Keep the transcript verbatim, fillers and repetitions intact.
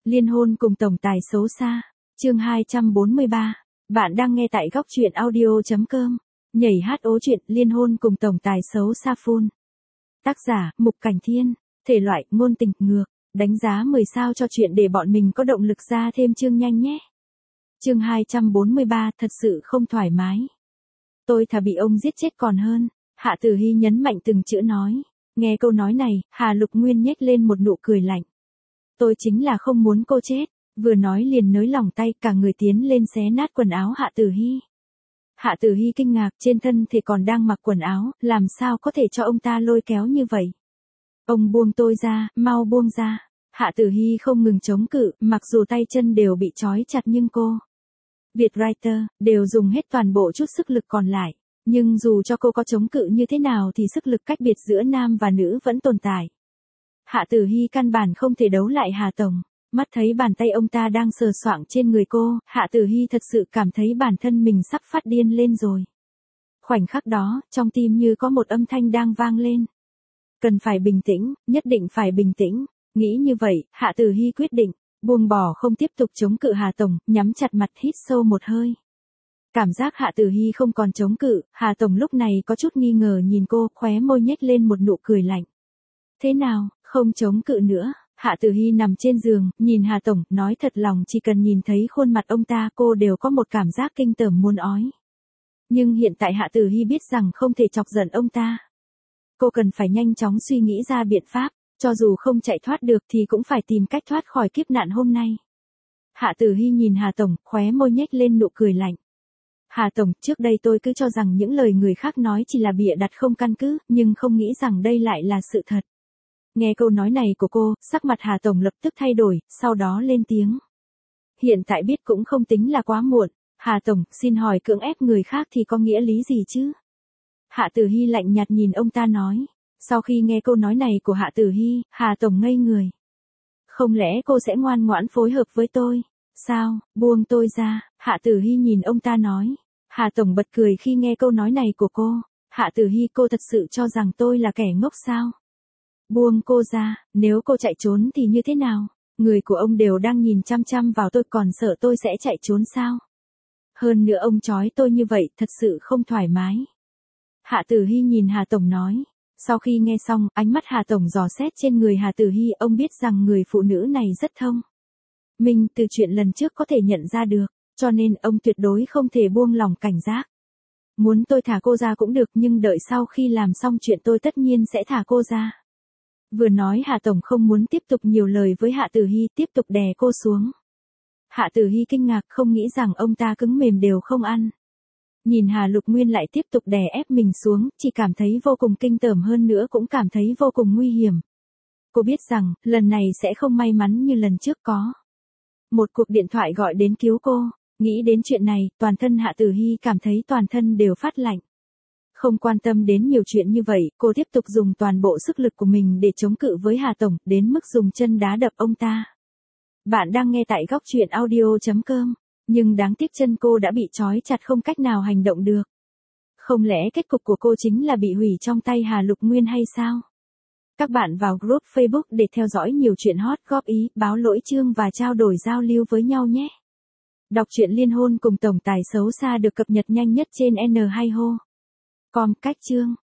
Liên hôn cùng tổng tài xấu xa. Chương hai trăm bốn mươi ba. Bạn đang nghe tại góc truyện audio chấm com. Nhảy hát ố chuyện liên hôn cùng tổng tài xấu xa full. Tác giả, Mục Cảnh Thiên. Thể loại, ngôn tình, ngược. Đánh giá mười sao cho chuyện để bọn mình có động lực ra thêm chương nhanh nhé. Chương hai trăm bốn mươi ba, thật sự không thoải mái. Tôi thà bị ông giết chết còn hơn. Hạ Tử Hy nhấn mạnh từng chữ nói. Nghe câu nói này, Hà Lục Nguyên nhếch lên một nụ cười lạnh. Tôi chính là không muốn cô chết. Vừa nói liền nới lỏng tay, cả người tiến lên xé nát quần áo Hạ Tử Hy. Hạ Tử Hy kinh ngạc, trên thân thì còn đang mặc quần áo, làm sao có thể cho ông ta lôi kéo như vậy. Ông buông tôi ra, mau buông ra. Hạ Tử Hy không ngừng chống cự, mặc dù tay chân đều bị trói chặt nhưng cô, Việt Writer, đều dùng hết toàn bộ chút sức lực còn lại. Nhưng dù cho cô có chống cự như thế nào thì sức lực cách biệt giữa nam và nữ vẫn tồn tại. Hạ Tử Hy căn bản không thể đấu lại Hà Tổng. Mắt thấy bàn tay ông ta đang sờ soạng trên người cô, Hạ Tử Hy thật sự cảm thấy bản thân mình sắp phát điên lên rồi. Khoảnh khắc đó, trong tim như có một âm thanh đang vang lên. Cần phải bình tĩnh, nhất định phải bình tĩnh. Nghĩ như vậy, Hạ Tử Hy quyết định, buông bỏ không tiếp tục chống cự Hà Tổng, nhắm chặt mặt hít sâu một hơi. Cảm giác Hạ Tử Hy không còn chống cự, Hà Tổng lúc này có chút nghi ngờ nhìn cô, khóe môi nhếch lên một nụ cười lạnh. Thế nào, không chống cự nữa? Hạ Tử Hy nằm trên giường, nhìn Hà Tổng, nói thật lòng chỉ cần nhìn thấy khuôn mặt ông ta cô đều có một cảm giác kinh tởm muốn ói. Nhưng hiện tại Hạ Tử Hy biết rằng không thể chọc giận ông ta. Cô cần phải nhanh chóng suy nghĩ ra biện pháp, cho dù không chạy thoát được thì cũng phải tìm cách thoát khỏi kiếp nạn hôm nay. Hạ Tử Hy nhìn Hà Tổng, khóe môi nhếch lên nụ cười lạnh. Hà Tổng, trước đây tôi cứ cho rằng những lời người khác nói chỉ là bịa đặt không căn cứ, nhưng không nghĩ rằng đây lại là sự thật. Nghe câu nói này của cô, sắc mặt Hà Tổng lập tức thay đổi, sau đó lên tiếng. Hiện tại biết cũng không tính là quá muộn. Hà Tổng, xin hỏi cưỡng ép người khác thì có nghĩa lý gì chứ? Hạ Tử Hy lạnh nhạt nhìn ông ta nói. Sau khi nghe câu nói này của Hạ Tử Hy, Hà Tổng ngây người. Không lẽ cô sẽ ngoan ngoãn phối hợp với tôi? Sao, buông tôi ra? Hạ Tử Hy nhìn ông ta nói. Hà Tổng bật cười khi nghe câu nói này của cô. Hạ Tử Hy, cô thật sự cho rằng tôi là kẻ ngốc sao? Buông cô ra, nếu cô chạy trốn thì như thế nào? Người của ông đều đang nhìn chăm chăm vào tôi, còn sợ tôi sẽ chạy trốn sao? Hơn nữa ông trói tôi như vậy thật sự không thoải mái. Hạ Tử Hy nhìn Hà Tổng nói. Sau khi nghe xong, ánh mắt Hà Tổng dò xét trên người Hạ Tử Hy, ông biết rằng người phụ nữ này rất thông minh, từ chuyện lần trước có thể nhận ra được, cho nên ông tuyệt đối không thể buông lỏng cảnh giác. Muốn tôi thả cô ra cũng được, nhưng đợi sau khi làm xong chuyện tôi tất nhiên sẽ thả cô ra. Vừa nói Hà Tổng không muốn tiếp tục nhiều lời với Hạ Tử Hy, tiếp tục đè cô xuống. Hạ Tử Hy kinh ngạc, không nghĩ rằng ông ta cứng mềm đều không ăn. Nhìn Hà Lục Nguyên lại tiếp tục đè ép mình xuống, chỉ cảm thấy vô cùng kinh tởm, hơn nữa cũng cảm thấy vô cùng nguy hiểm. Cô biết rằng, lần này sẽ không may mắn như lần trước có. Một cuộc điện thoại gọi đến cứu cô. Nghĩ đến chuyện này, toàn thân Hạ Tử Hy cảm thấy toàn thân đều phát lạnh. Không quan tâm đến nhiều chuyện như vậy, cô tiếp tục dùng toàn bộ sức lực của mình để chống cự với Hà Tổng, đến mức dùng chân đá đập ông ta. Bạn đang nghe tại góc truyện audio chấm com, nhưng đáng tiếc chân cô đã bị trói chặt không cách nào hành động được. Không lẽ kết cục của cô chính là bị hủy trong tay Hà Lục Nguyên hay sao? Các bạn vào group Facebook để theo dõi nhiều chuyện hot, góp ý, báo lỗi chương và trao đổi giao lưu với nhau nhé. Đọc truyện liên hôn cùng tổng tài xấu xa được cập nhật nhanh nhất trên N hai ho chấm com, cách chương.